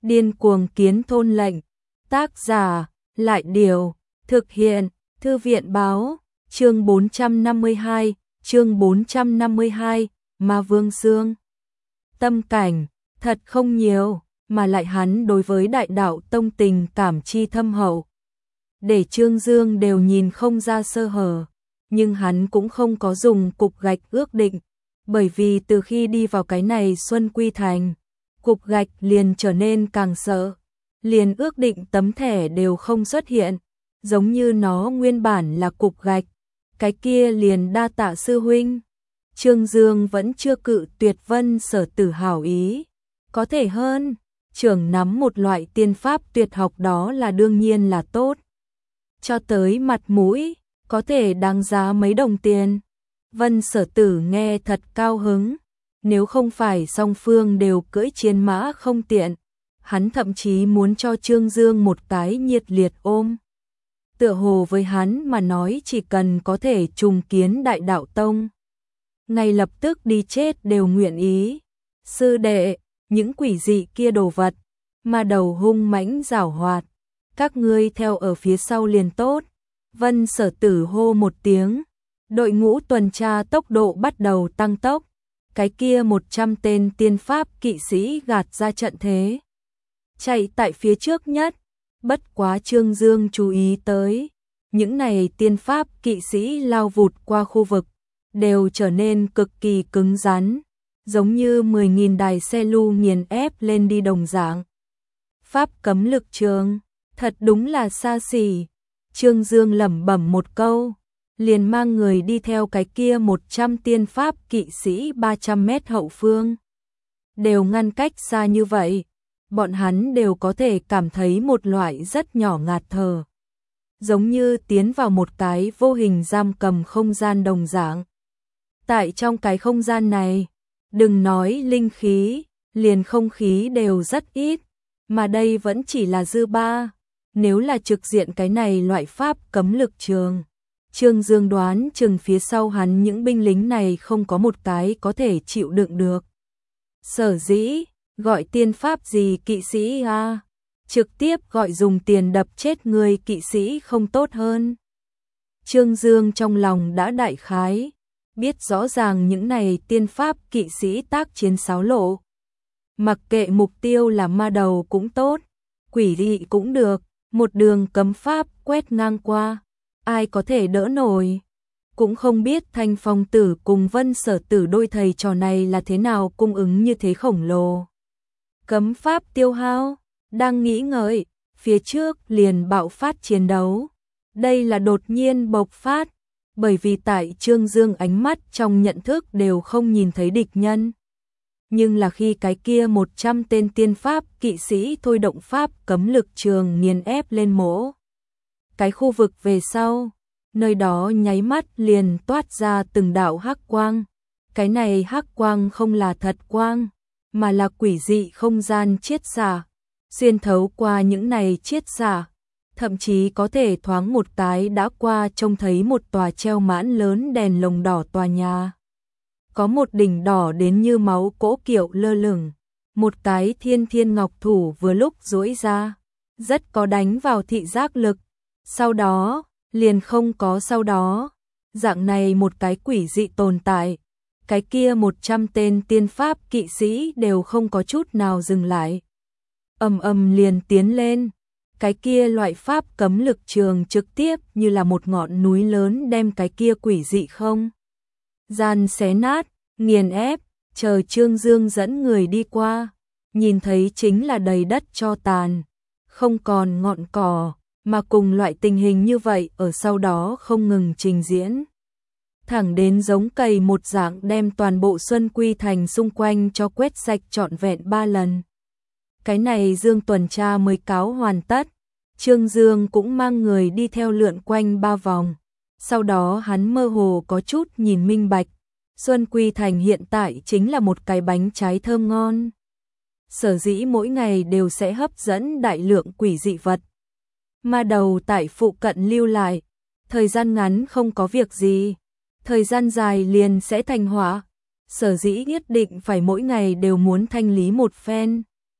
Điên cuồng kiến thôn lệnh. Tác giả, Lại Điều. Thực hiện, Thư viện báo. Chương 452, Ma Vương Xương. Tâm cảnh, thật không nhiều, mà lại hắn đối với đại đạo tông tình cảm chi thâm hậu. Để Trương Dương đều nhìn không ra sơ hở, nhưng hắn cũng không có dùng cục gạch ước định, bởi vì từ khi đi vào cái này Xuân Quy Thành, cục gạch liền trở nên càng sợ, liền ước định tấm thẻ đều không xuất hiện, giống như nó nguyên bản là cục gạch, cái kia liền đa tạ sư huynh. Trương Dương vẫn chưa cự tuyệt Vân Sở Tử hảo ý, có thể hơn, trưởng nắm một loại tiên pháp tuyệt học đó là đương nhiên là tốt. Cho tới mặt mũi, có thể đáng giá mấy đồng tiền. Vân Sở Tử nghe thật cao hứng, nếu không phải song phương đều cưỡi chiến mã không tiện, hắn thậm chí muốn cho Trương Dương một cái nhiệt liệt ôm. Tựa hồ với hắn mà nói chỉ cần có thể trùng kiến đại đạo tông, ngay lập tức đi chết đều nguyện ý. Sư đệ, những quỷ dị kia đồ vật, mà đầu hung mãnh giảo hoạt, các ngươi theo ở phía sau liền tốt. Vân Sở Tử hô một tiếng, đội ngũ tuần tra tốc độ bắt đầu tăng tốc, cái kia 100 tên tiên pháp kỵ sĩ gạt ra trận thế, chạy tại phía trước nhất. Bất quá Trương Dương chú ý tới, những này tiên pháp kỵ sĩ lao vụt qua khu vực, đều trở nên cực kỳ cứng rắn, giống như 10.000 đài xe lu nghiền ép lên đi đồng dạng. Pháp cấm lực trường, thật đúng là xa xỉ. Trương Dương lẩm bẩm một câu, liền mang người đi theo cái kia 100 tiên pháp kỵ sĩ 300 mét hậu phương. Đều ngăn cách xa như vậy, bọn hắn đều có thể cảm thấy một loại rất nhỏ ngạt thở, giống như tiến vào một cái vô hình giam cầm không gian đồng dạng. Tại trong cái không gian này, đừng nói linh khí, liền không khí đều rất ít, mà đây vẫn chỉ là dư ba. Nếu là trực diện cái này loại pháp cấm lực trường, Trương Dương đoán chừng phía sau hắn những binh lính này không có một cái có thể chịu đựng được. Sở dĩ, gọi tiên pháp gì kỵ sĩ à? Trực tiếp gọi dùng tiền đập chết người kỵ sĩ không tốt hơn. Trương Dương trong lòng đã đại khái, biết rõ ràng những này tiên pháp kỵ sĩ tác chiến xáo lộ. Mặc kệ mục tiêu là ma đầu cũng tốt, quỷ dị cũng được, một đường cấm pháp quét ngang qua, ai có thể đỡ nổi. Cũng không biết Thanh Phong Tử cùng Vân Sở Tử đôi thầy trò này là thế nào cung ứng như thế khổng lồ. Cấm pháp tiêu hao, đang nghĩ ngợi, phía trước liền bạo phát chiến đấu. Đây là đột nhiên bộc phát, bởi vì tại Trương Dương ánh mắt trong nhận thức đều không nhìn thấy địch nhân. Nhưng là khi cái kia 100 tên tiên pháp kỵ sĩ thôi động pháp cấm lực trường nghiền ép lên mỗ cái khu vực về sau, nơi đó nháy mắt liền toát ra từng đạo hắc quang. Cái này hắc quang không là thật quang, mà là quỷ dị không gian chiết xạ, xuyên thấu qua những này chiết xạ, thậm chí có thể thoáng một cái đã qua trông thấy một tòa treo mãn lớn đèn lồng đỏ tòa nhà. Có một đỉnh đỏ đến như máu cỗ kiệu lơ lửng, một cái thiên ngọc thủ vừa lúc duỗi ra, rất có đánh vào thị giác lực. Sau đó, liền không có sau đó, dạng này một cái quỷ dị tồn tại, cái kia 100 tên tiên pháp kỵ sĩ đều không có chút nào dừng lại. Liền tiến lên, cái kia loại pháp cấm lực trường trực tiếp như là một ngọn núi lớn đem cái kia quỷ dị không gian xé nát, nghiền ép. Chờ Trương Dương dẫn người đi qua, nhìn thấy chính là đầy đất tro tàn, không còn ngọn cỏ, mà cùng loại tình hình như vậy ở sau đó không ngừng trình diễn. Thẳng đến giống cày một dạng đem toàn bộ Xuân Quy Thành xung quanh cho quét sạch trọn vẹn 3 lần. Cái này Dương tuần tra mới cáo hoàn tất, Trương Dương cũng mang người đi theo lượn quanh 3 vòng. Sau đó hắn mơ hồ có chút nhìn minh bạch, Xuân Quy Thành hiện tại chính là một cái bánh trái thơm ngon. Sở dĩ mỗi ngày đều sẽ hấp dẫn đại lượng quỷ dị vật. Ma đầu tại phụ cận lưu lại, thời gian ngắn không có việc gì, thời gian dài liền sẽ thành họa. Sở dĩ nhất định phải mỗi ngày đều muốn thanh lý một phen.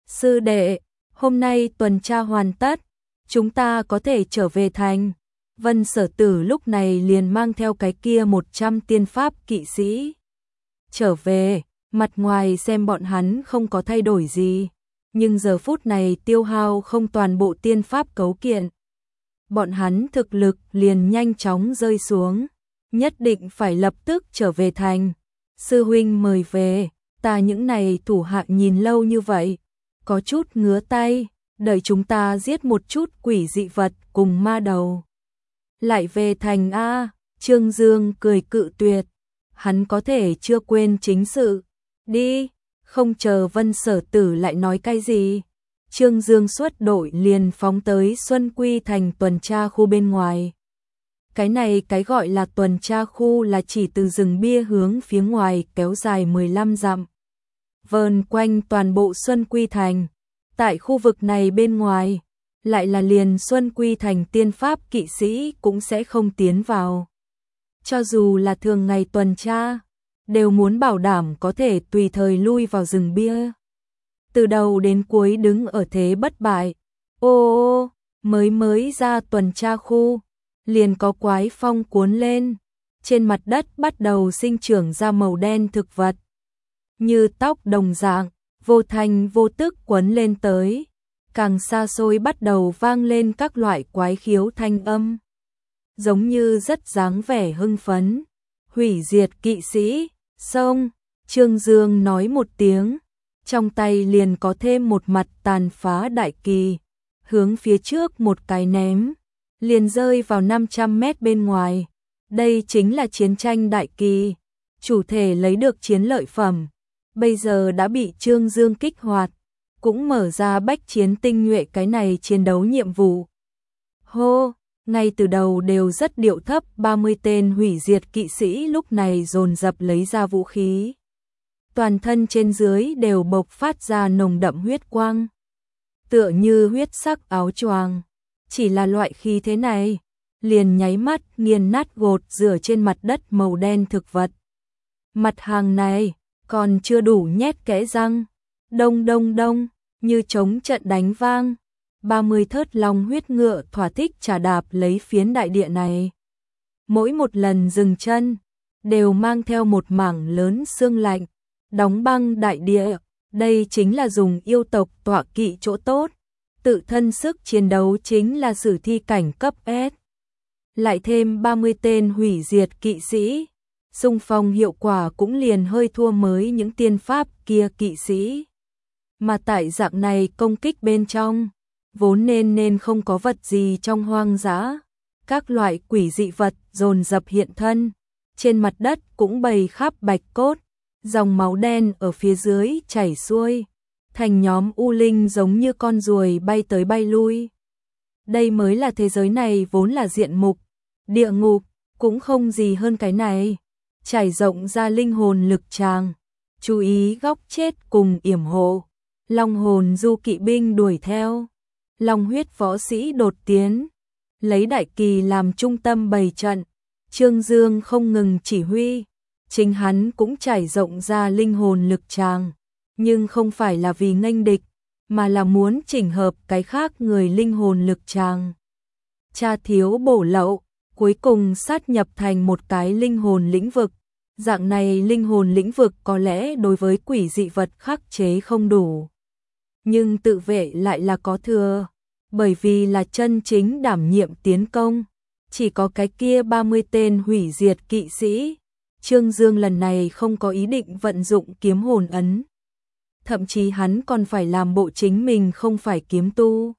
Sư đệ, hôm nay tuần tra hoàn tất, chúng ta có thể trở về thành. Vân Sở Tử lúc này liền mang theo cái kia 100 tiên pháp kỵ sĩ trở về, mặt ngoài xem bọn hắn không có thay đổi gì, nhưng giờ phút này tiêu hao không toàn bộ tiên pháp cấu kiện. Bọn hắn thực lực liền nhanh chóng rơi xuống, nhất định phải lập tức trở về thành. Sư huynh mời về, ta những này thủ hạ nhìn lâu như vậy, có chút ngứa tay, đợi chúng ta giết một chút quỷ dị vật cùng ma đầu. Lại về thành A, Trương Dương cười cự tuyệt, hắn có thể chưa quên chính sự, đi, không chờ Vân Sở Tử lại nói cái gì. Trương Dương xuất đội liền phóng tới Xuân Quy thành tuần tra khu bên ngoài. Cái này cái gọi là tuần tra khu là chỉ từ rừng bia hướng phía ngoài kéo dài 15 dặm. Vờn quanh toàn bộ Xuân Quy thành. Tại khu vực này bên ngoài, lại là liền Xuân Quy thành tiên pháp kỵ sĩ cũng sẽ không tiến vào. Cho dù là thường ngày tuần tra, đều muốn bảo đảm có thể tùy thời lui vào rừng bia. Từ đầu đến cuối đứng ở thế bất bại. Ô, mới ra tuần tra khu, liền có quái phong cuốn lên. Trên mặt đất bắt đầu sinh trưởng ra màu đen thực vật. Như tóc đồng dạng, vô thanh vô tức quấn lên tới. Càng xa xôi bắt đầu vang lên các loại quái khiếu thanh âm. Giống như rất dáng vẻ hưng phấn. Hủy diệt kỵ sĩ, xông, Trương Dương nói một tiếng. Trong tay liền có thêm một mặt tàn phá đại kỳ. Hướng phía trước một cái ném. Liền rơi vào 500 mét bên ngoài. Đây chính là chiến tranh đại kỳ. Chủ thể lấy được chiến lợi phẩm. Bây giờ đã bị Trương Dương kích hoạt. Cũng mở ra bách chiến tinh nhuệ cái này chiến đấu nhiệm vụ. Hô, ngay từ đầu đều rất điệu thấp 30 tên hủy diệt kỵ sĩ lúc này dồn dập lấy ra vũ khí. Toàn thân trên dưới đều bộc phát ra nồng đậm huyết quang. Tựa như huyết sắc áo choàng. Chỉ là loại khí thế này, liền nháy mắt nghiền nát gột rửa trên mặt đất màu đen thực vật. Mặt hàng này, còn chưa đủ nhét kẽ răng. Đông đông đông, như trống trận đánh vang. 30 thớt long huyết ngựa thỏa thích trà đạp lấy phiến đại địa này. Mỗi một lần dừng chân, đều mang theo một mảng lớn xương lạnh, đóng băng đại địa. Đây chính là dùng yêu tộc tọa kỵ chỗ tốt. Tự thân sức chiến đấu chính là sử thi cảnh cấp S. Lại thêm 30 tên hủy diệt kỵ sĩ. Xung phong hiệu quả cũng liền hơi thua mới những tiên pháp kia kỵ sĩ. Mà tại dạng này công kích bên trong, vốn nên không có vật gì trong hoang dã. Các loại quỷ dị vật dồn dập hiện thân. Trên mặt đất cũng bày khắp bạch cốt. Dòng máu đen ở phía dưới chảy xuôi. Thành nhóm u linh giống như con ruồi bay tới bay lui. Đây mới là thế giới này vốn là diện mục. Địa ngục cũng không gì hơn cái này. Trải rộng ra linh hồn lực tràng. Chú ý góc chết cùng yểm hộ. Long hồn du kỵ binh đuổi theo. Long huyết võ sĩ đột tiến. Lấy đại kỳ làm trung tâm bày trận. Trương Dương không ngừng chỉ huy. Chính hắn cũng trải rộng ra linh hồn lực tràng. Nhưng không phải là vì nghênh địch, mà là muốn chỉnh hợp cái khác người linh hồn lực tràng. Cha thiếu bổ lậu, cuối cùng sát nhập thành một cái linh hồn lĩnh vực. Dạng này linh hồn lĩnh vực có lẽ đối với quỷ dị vật khắc chế không đủ. Nhưng tự vệ lại là có thừa, bởi vì là chân chính đảm nhiệm tiến công. Chỉ có cái kia 30 tên hủy diệt kỵ sĩ. Trương Dương lần này không có ý định vận dụng kiếm hồn ấn. Thậm chí hắn còn phải làm bộ chính mình không phải kiếm tu.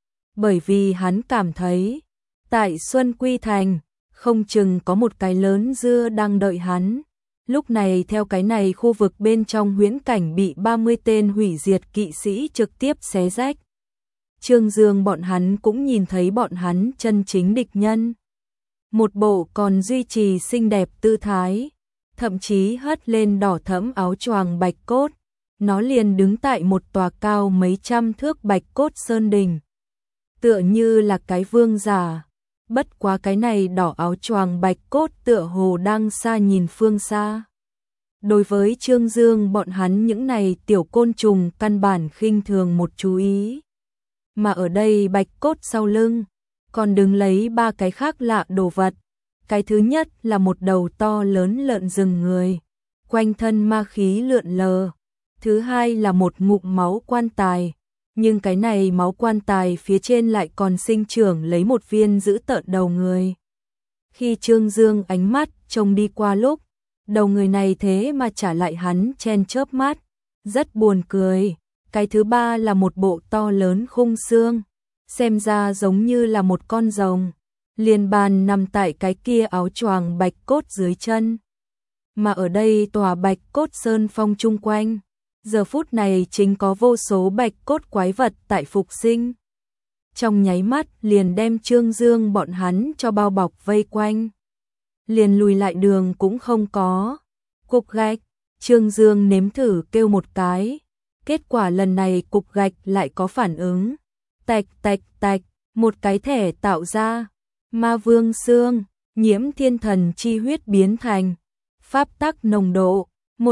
Bởi vì hắn cảm thấy, tại Xuân Quy Thành, không chừng có một cái lớn dưa đang đợi hắn. Lúc này theo cái này khu vực bên trong huyễn cảnh bị 30 tên hủy diệt kỵ sĩ trực tiếp xé rách. Trương Dương bọn hắn cũng nhìn thấy bọn hắn chân chính địch nhân. Một bộ còn duy trì xinh đẹp tư thái, thậm chí hất lên đỏ thẫm áo choàng bạch cốt. Nó liền đứng tại một tòa cao mấy trăm thước bạch cốt sơn đình. Tựa như là cái vương giả. Bất quá cái này đỏ áo choàng bạch cốt tựa hồ đang xa nhìn phương xa. Đối với Trương Dương bọn hắn những này tiểu côn trùng căn bản khinh thường một chú ý. Mà ở đây bạch cốt sau lưng, còn đứng lấy ba cái khác lạ đồ vật. Cái thứ nhất là một đầu to lớn lợn rừng người, quanh thân ma khí lượn lờ. Thứ hai là một ngụm máu quan tài, nhưng cái này máu quan tài phía trên lại còn sinh trưởng lấy một viên giữ tợn đầu người. Khi Trương Dương ánh mắt trông đi qua lúc, đầu người này thế mà trả lại hắn chen chớp mắt, rất buồn cười. Cái thứ ba là một bộ to lớn khung xương, xem ra giống như là một con rồng, liền bàn nằm tại cái kia áo choàng bạch cốt dưới chân. Mà ở đây tòa bạch cốt sơn phong chung quanh, giờ phút này chính có vô số bạch cốt quái vật tại phục sinh. Trong nháy mắt liền đem Trương Dương bọn hắn cho bao bọc vây quanh. Liền lùi lại đường cũng không có. Cục gạch, Trương Dương nếm thử kêu một cái. Kết quả lần này cục gạch lại có phản ứng. Tạch tạch tạch, một cái thẻ tạo ra. Ma vương xương, nhiễm thiên thần chi huyết biến thành. Pháp tắc nồng độ,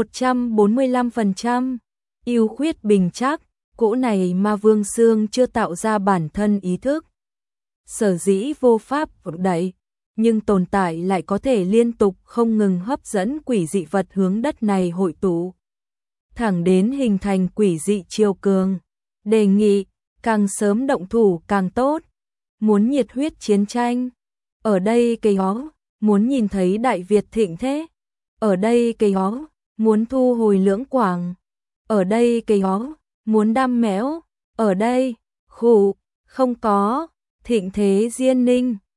145%. Yêu khuyết bình chắc, cỗ này ma vương xương chưa tạo ra bản thân ý thức. Sở dĩ vô pháp đẩy, nhưng tồn tại lại có thể liên tục không ngừng hấp dẫn quỷ dị vật hướng đất này hội tụ. Thẳng đến hình thành quỷ dị chiều cường. Đề nghị, càng sớm động thủ càng tốt. Muốn nhiệt huyết chiến tranh. Ở đây cây hó, muốn nhìn thấy Đại Việt thịnh thế. Ở đây cây hó, muốn thu hồi Lưỡng Quảng. Ở đây cây hó, muốn đam mẽo. Ở đây, khủ, không có, thịnh thế Diên Ninh.